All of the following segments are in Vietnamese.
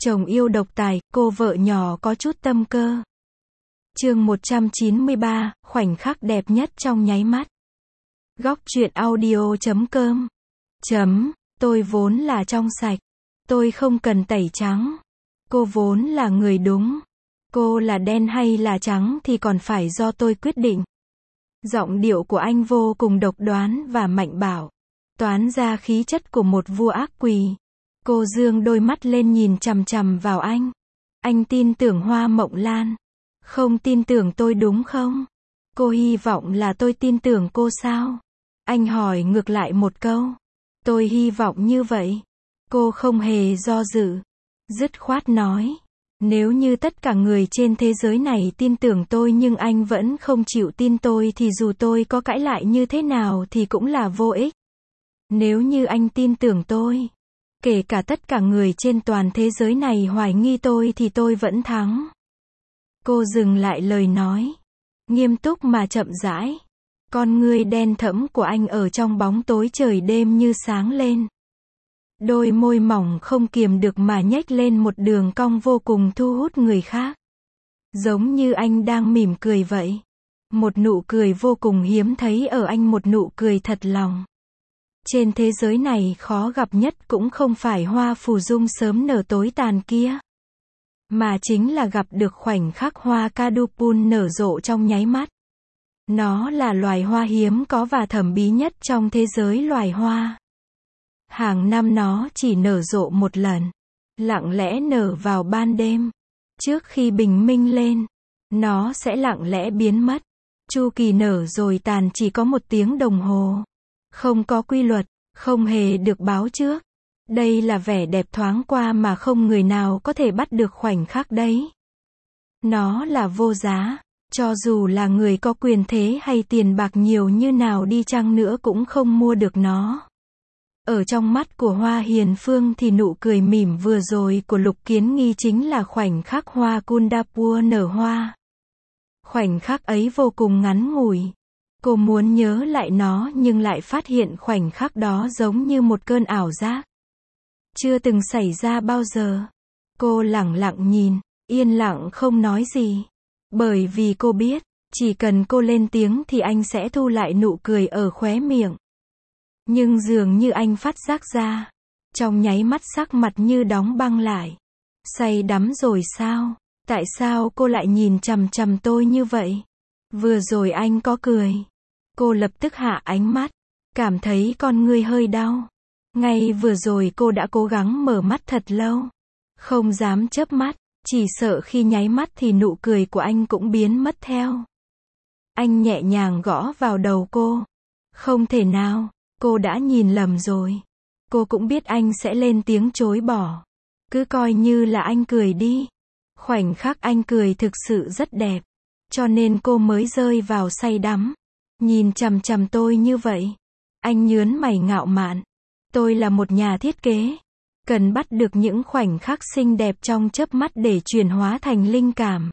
Chồng yêu độc tài, cô vợ nhỏ có chút tâm cơ. Chương 193, khoảnh khắc đẹp nhất trong nháy mắt. Góc truyện audio.com. Tôi vốn là trong sạch. Tôi không cần tẩy trắng. Cô vốn là người đúng. Cô là đen hay là trắng thì còn phải do tôi quyết định. Giọng điệu của anh vô cùng độc đoán và mạnh bạo. Toán ra khí chất của một vua ác quỷ. Cô dương đôi mắt lên nhìn chằm chằm vào anh. Anh tin tưởng Hoa Mộng Lan. Không tin tưởng tôi đúng không? Cô hy vọng là tôi tin tưởng cô sao? Anh hỏi ngược lại một câu. Tôi hy vọng như vậy. Cô không hề do dự. Dứt khoát nói. Nếu như tất cả người trên thế giới này tin tưởng tôi nhưng anh vẫn không chịu tin tôi thì dù tôi có cãi lại như thế nào thì cũng là vô ích. Nếu như anh tin tưởng tôi, kể cả tất cả người trên toàn thế giới này hoài nghi tôi thì tôi vẫn thắng. Cô dừng lại lời nói. Nghiêm túc mà chậm rãi. Con ngươi đen thẫm của anh ở trong bóng tối trời đêm như sáng lên. Đôi môi mỏng không kiềm được mà nhếch lên một đường cong vô cùng thu hút người khác. Giống như anh đang mỉm cười vậy. Một nụ cười vô cùng hiếm thấy ở anh, một nụ cười thật lòng. Trên thế giới này khó gặp nhất cũng không phải hoa phù dung sớm nở tối tàn kia, mà chính là gặp được khoảnh khắc hoa Kadupun nở rộ trong nháy mắt. Nó là loài hoa hiếm có và thẩm bí nhất trong thế giới loài hoa. Hàng năm nó chỉ nở rộ một lần, lặng lẽ nở vào ban đêm. Trước khi bình minh lên, nó sẽ lặng lẽ biến mất. Chu kỳ nở rồi tàn chỉ có 1 tiếng đồng hồ. Không có quy luật, không hề được báo trước. Đây là vẻ đẹp thoáng qua mà không người nào có thể bắt được khoảnh khắc đấy. Nó là vô giá, cho dù là người có quyền thế hay tiền bạc nhiều như nào đi chăng nữa cũng không mua được nó. Ở trong mắt của Hoa Hiền Phương thì nụ cười mỉm vừa rồi của Lục Kiến Nghi chính là khoảnh khắc hoa Kundapur nở hoa. Khoảnh khắc ấy vô cùng ngắn ngủi. Cô muốn nhớ lại nó nhưng lại phát hiện khoảnh khắc đó giống như một cơn ảo giác. Chưa từng xảy ra bao giờ. Cô lẳng lặng nhìn, yên lặng không nói gì. Bởi vì cô biết, chỉ cần cô lên tiếng thì anh sẽ thu lại nụ cười ở khóe miệng. Nhưng dường như anh phát giác ra. Trong nháy mắt sắc mặt như đóng băng lại. Say đắm rồi sao? Tại sao cô lại nhìn chằm chằm tôi như vậy? Vừa rồi anh có cười. Cô lập tức hạ ánh mắt. Cảm thấy con ngươi hơi đau. Ngay vừa rồi cô đã cố gắng mở mắt thật lâu. Không dám chớp mắt. Chỉ sợ khi nháy mắt thì nụ cười của anh cũng biến mất theo. Anh nhẹ nhàng gõ vào đầu cô. Không thể nào. Cô đã nhìn lầm rồi. Cô cũng biết anh sẽ lên tiếng chối bỏ. Cứ coi như là anh cười đi. Khoảnh khắc anh cười thực sự rất đẹp. Cho nên cô mới rơi vào say đắm. Nhìn chằm chằm tôi như vậy. Anh nhướng mày ngạo mạn. Tôi là một nhà thiết kế. Cần bắt được những khoảnh khắc xinh đẹp trong chớp mắt để chuyển hóa thành linh cảm.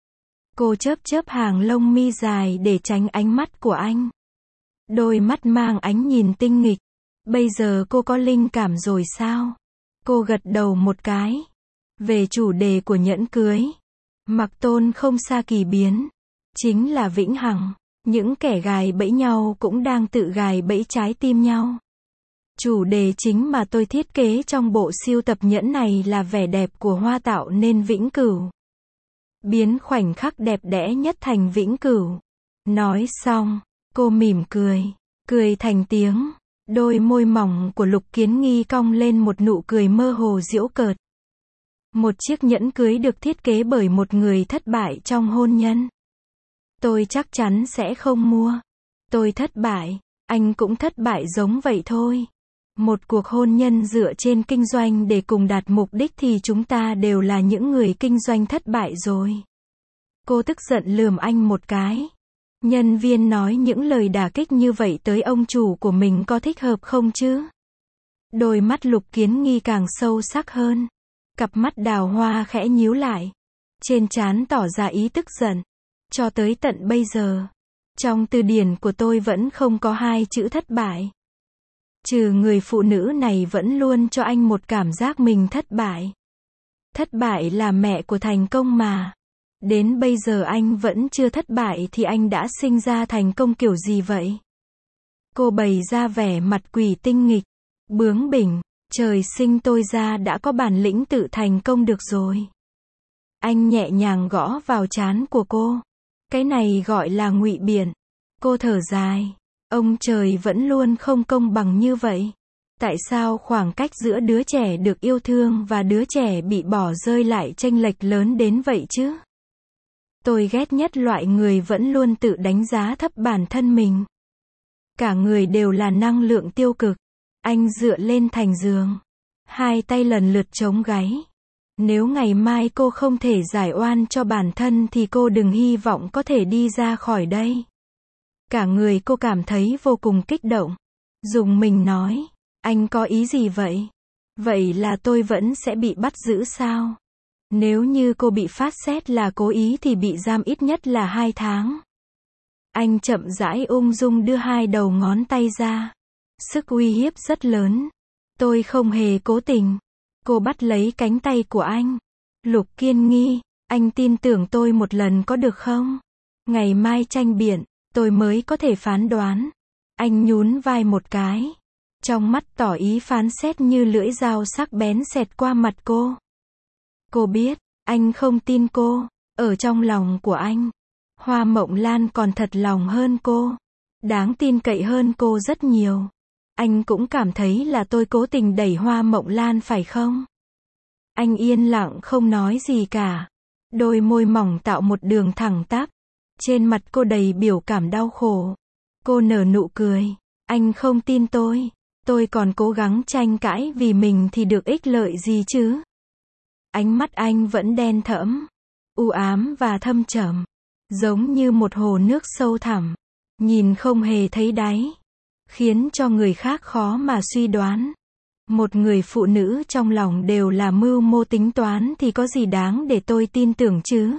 Cô chớp chớp hàng lông mi dài để tránh ánh mắt của anh. Đôi mắt mang ánh nhìn tinh nghịch. Bây giờ cô có linh cảm rồi sao? Cô gật đầu một cái. Về chủ đề của nhẫn cưới. Mặc tôn không xa kỳ biến. Chính là vĩnh hằng. Những kẻ gài bẫy nhau cũng đang tự gài bẫy trái tim nhau. Chủ đề chính mà tôi thiết kế trong bộ siêu tập nhẫn này là vẻ đẹp của hoa tạo nên vĩnh cửu. Biến khoảnh khắc đẹp đẽ nhất thành vĩnh cửu. Nói xong, cô mỉm cười. Cười thành tiếng. Đôi môi mỏng của Lục Kiến Nghi cong lên một nụ cười mơ hồ giễu cợt. Một chiếc nhẫn cưới được thiết kế bởi một người thất bại trong hôn nhân. Tôi chắc chắn sẽ không mua. Tôi thất bại, anh cũng thất bại giống vậy thôi. Một cuộc hôn nhân dựa trên kinh doanh để cùng đạt mục đích thì chúng ta đều là những người kinh doanh thất bại rồi. Cô tức giận lườm anh một cái. Nhân viên nói những lời đả kích như vậy tới ông chủ của mình có thích hợp không chứ? Đôi mắt Lục Kiến Nghi càng sâu sắc hơn. Cặp mắt đào hoa khẽ nhíu lại. Trên trán tỏ ra ý tức giận. Cho tới tận bây giờ, trong từ điển của tôi vẫn không có 2 chữ thất bại. Trừ người phụ nữ này vẫn luôn cho anh một cảm giác mình thất bại. Thất bại là mẹ của thành công mà. Đến bây giờ anh vẫn chưa thất bại thì anh đã sinh ra thành công kiểu gì vậy? Cô bày ra vẻ mặt quỷ tinh nghịch, bướng bỉnh, trời sinh tôi ra đã có bản lĩnh tự thành công được rồi. Anh nhẹ nhàng gõ vào trán của cô. Cái này gọi là ngụy biện. Cô thở dài. Ông trời vẫn luôn không công bằng như vậy. Tại sao khoảng cách giữa đứa trẻ được yêu thương và đứa trẻ bị bỏ rơi lại chênh lệch lớn đến vậy chứ? Tôi ghét nhất loại người vẫn luôn tự đánh giá thấp bản thân mình. Cả người đều là năng lượng tiêu cực. Anh dựa lên thành giường. Hai tay lần lượt chống gáy. Nếu ngày mai cô không thể giải oan cho bản thân thì cô đừng hy vọng có thể đi ra khỏi đây. Cả người cô cảm thấy vô cùng kích động. Dùng mình nói, anh có ý gì vậy? Vậy là tôi vẫn sẽ bị bắt giữ sao? Nếu như cô bị phát xét là cố ý thì bị giam ít nhất là 2 tháng. Anh chậm rãi ung dung đưa hai đầu ngón tay ra. Sức uy hiếp rất lớn. Tôi không hề cố tình. Cô bắt lấy cánh tay của anh. Lục Kiên Nghi, anh tin tưởng tôi một lần có được không? Ngày mai tranh biện, tôi mới có thể phán đoán. Anh nhún vai một cái. Trong mắt tỏ ý phán xét như lưỡi dao sắc bén xẹt qua mặt cô. Cô biết, anh không tin cô. Ở trong lòng của anh, Hoa Mộng Lan còn thật lòng hơn cô. Đáng tin cậy hơn cô rất nhiều. Anh cũng cảm thấy là tôi cố tình đẩy Hoa Mộng Lan phải không? Anh yên lặng không nói gì cả. Đôi môi mỏng tạo một đường thẳng tắp. Trên mặt cô đầy biểu cảm đau khổ. Cô nở nụ cười. Anh không tin tôi. Tôi còn cố gắng tranh cãi vì mình thì được ích lợi gì chứ? Ánh mắt anh vẫn đen thẫm, u ám và thâm trầm, giống như một hồ nước sâu thẳm, nhìn không hề thấy đáy, khiến cho người khác khó mà suy đoán. Một người phụ nữ trong lòng đều là mưu mô tính toán thì có gì đáng để tôi tin tưởng chứ?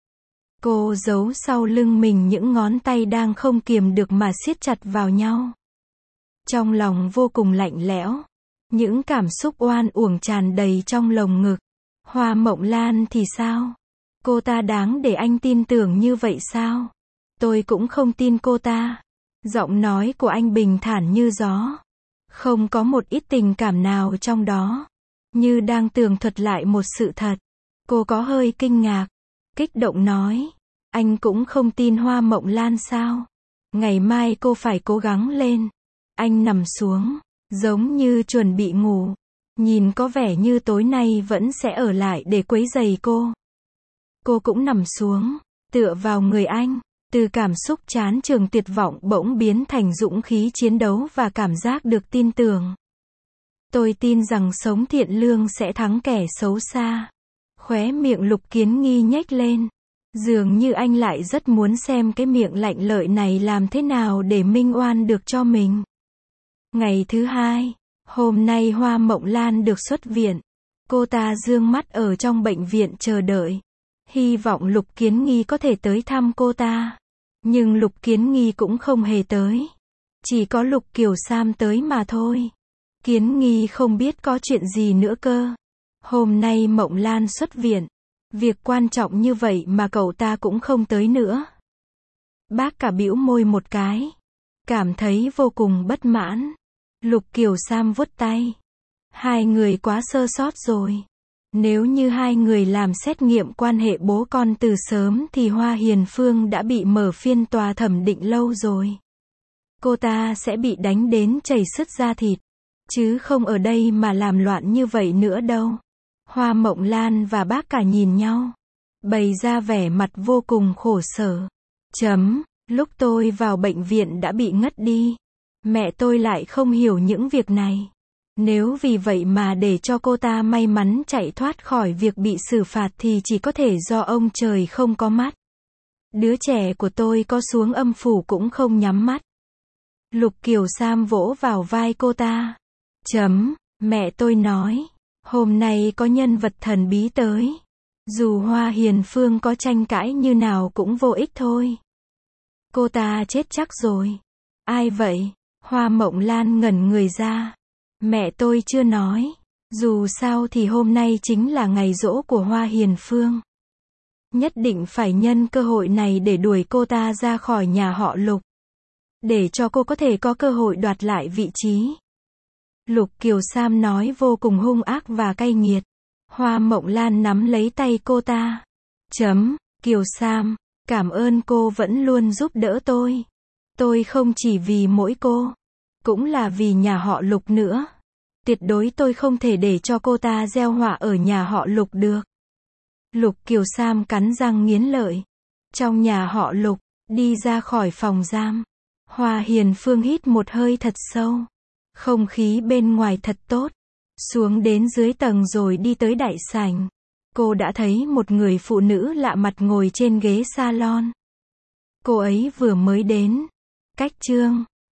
Cô giấu sau lưng mình những ngón tay đang không kiềm được mà siết chặt vào nhau. Trong lòng vô cùng lạnh lẽo, những cảm xúc oan uổng tràn đầy trong lồng ngực. Hoa Mộng Lan thì sao? Cô ta đáng để anh tin tưởng như vậy sao? Tôi cũng không tin cô ta. Giọng nói của anh bình thản như gió. Không có một ít tình cảm nào trong đó. Như đang tường thuật lại một sự thật. Cô có hơi kinh ngạc. Kích động nói. Anh cũng không tin Hoa Mộng Lan sao? Ngày mai cô phải cố gắng lên. Anh nằm xuống. Giống như chuẩn bị ngủ. Nhìn có vẻ như tối nay vẫn sẽ ở lại để quấy rầy cô. Cô cũng nằm xuống, tựa vào người anh. Từ cảm xúc chán chường tuyệt vọng bỗng biến thành dũng khí chiến đấu và cảm giác được tin tưởng. Tôi tin rằng sống thiện lương sẽ thắng kẻ xấu xa. Khóe miệng Lục Kiến Nghi nhếch lên. Dường như anh lại rất muốn xem cái miệng lạnh lợi này làm thế nào để minh oan được cho mình. Ngày thứ 2, hôm nay Hoa Mộng Lan được xuất viện. Cô ta dương mắt ở trong bệnh viện chờ đợi. Hy vọng Lục Kiến Nghi có thể tới thăm cô ta. Nhưng Lục Kiến Nghi cũng không hề tới. Chỉ có Lục Kiều Sam tới mà thôi. Kiến Nghi không biết có chuyện gì nữa cơ. Hôm nay Mộng Lan xuất viện. Việc quan trọng như vậy mà cậu ta cũng không tới nữa. Bác cả bĩu môi một cái. Cảm thấy vô cùng bất mãn. Lục Kiều Sam vuốt tay. Hai người quá sơ sót rồi. Nếu như hai người làm xét nghiệm quan hệ bố con từ sớm thì Hoa Hiền Phương đã bị mở phiên tòa thẩm định lâu rồi. Cô ta sẽ bị đánh đến chảy sứt da thịt. Chứ không ở đây mà làm loạn như vậy nữa đâu. Hoa Mộng Lan và bác cả nhìn nhau. Bày ra vẻ mặt vô cùng khổ sở. Lúc tôi vào bệnh viện đã bị ngất đi. Mẹ tôi lại không hiểu những việc này. Nếu vì vậy mà để cho cô ta may mắn chạy thoát khỏi việc bị xử phạt thì chỉ có thể do ông trời không có mắt. Đứa trẻ của tôi có xuống âm phủ cũng không nhắm mắt. Lục Kiều Sam vỗ vào vai cô ta. Mẹ tôi nói, hôm nay có nhân vật thần bí tới. Dù Hoa Hiền Phương có tranh cãi như nào cũng vô ích thôi. Cô ta chết chắc rồi. Ai vậy? Hoa Mộng Lan ngẩn người ra. Mẹ tôi chưa nói. Dù sao thì hôm nay chính là ngày giỗ của Hoa Hiền Phương. Nhất định phải nhân cơ hội này để đuổi cô ta ra khỏi nhà họ Lục. Để cho cô có thể có cơ hội đoạt lại vị trí. Lục Kiều Sam nói vô cùng hung ác và cay nghiệt. Hoa Mộng Lan nắm lấy tay cô ta. Kiều Sam, cảm ơn cô vẫn luôn giúp đỡ tôi. Tôi không chỉ vì mỗi cô, cũng là vì nhà họ Lục nữa. Tuyệt đối tôi không thể để cho cô ta gieo họa ở nhà họ Lục được. Lục Kiều Sam cắn răng nghiến lợi. Trong nhà họ Lục, đi ra khỏi phòng giam. Hoa Hiền Phương hít một hơi thật sâu. Không khí bên ngoài thật tốt. Xuống đến dưới tầng rồi đi tới đại sảnh. Cô đã thấy một người phụ nữ lạ mặt ngồi trên ghế salon. Cô ấy vừa mới đến. Cách Trương.